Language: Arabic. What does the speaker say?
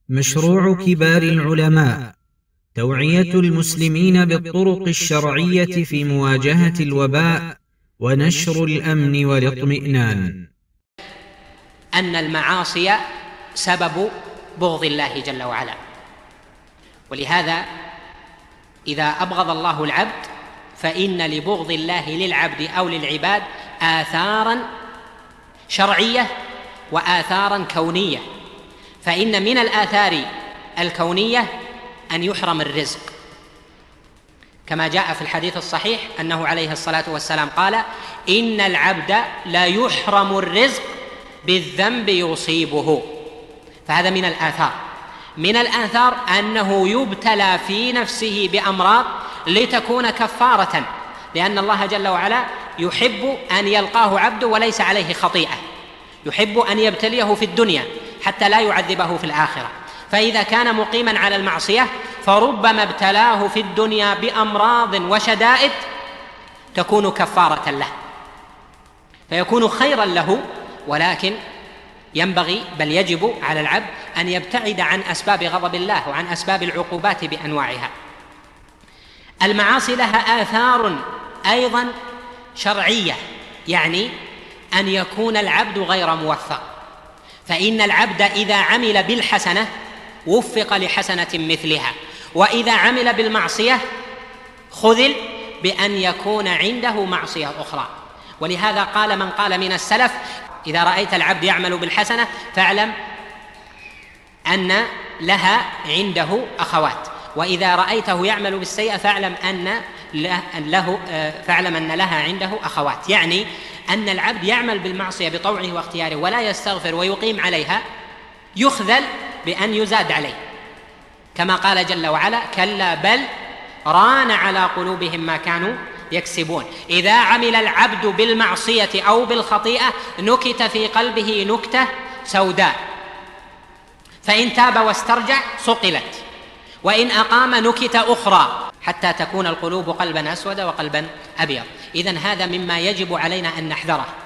مشروع كبار العلماء توعية المسلمين بالطرق الشرعية في مواجهة الوباء ونشر الأمن والاطمئنان. أن المعاصي سبب بغض الله جل وعلا، ولهذا إذا أبغض الله العبد فإن لبغض الله للعبد أو للعباد آثاراً شرعية وآثاراً كونية. فإن من الآثار الكونية أن يحرم الرزق، كما جاء في الحديث الصحيح أنه عليه الصلاة والسلام قال: إن العبد لا يحرم الرزق بالذنب يصيبه. فهذا من الآثار. من الآثار أنه يبتلى في نفسه بأمراض لتكون كفارة، لأن الله جل وعلا يحب أن يلقاه عبده وليس عليه خطيئة، يحب أن يبتليه في الدنيا حتى لا يعذبه في الآخرة. فإذا كان مقيما على المعصية فربما ابتلاه في الدنيا بأمراض وشدائد تكون كفارة له، فيكون خيرا له. ولكن ينبغي بل يجب على العبد أن يبتعد عن أسباب غضب الله وعن أسباب العقوبات بأنواعها. المعاصي لها آثار أيضا شرعية، يعني أن يكون العبد غير موفق. فإن العبد إذا عمل بالحسنة وفق لحسنة مثلها، وإذا عمل بالمعصية خذل بأن يكون عنده معصية أخرى. ولهذا قال من قال من السلف: إذا رأيت العبد يعمل بالحسنة فاعلم أن لها عنده أخوات، وإذا رأيته يعمل بالسيئة فاعلم أن لها عنده أخوات. يعني أن العبد يعمل بالمعصية بطوعه واختياره ولا يستغفر ويقيم عليها يخذل بأن يزاد عليه، كما قال جل وعلا: كلا بل ران على قلوبهم ما كانوا يكسبون. إذا عمل العبد بالمعصية أو بالخطيئة نكت في قلبه نكتة سوداء، فإن تاب واسترجع صقلت، وإن أقام نكت أخرى، حتى تكون القلوب قلبا أسود وقلبا أبيض. إذن هذا مما يجب علينا أن نحذره.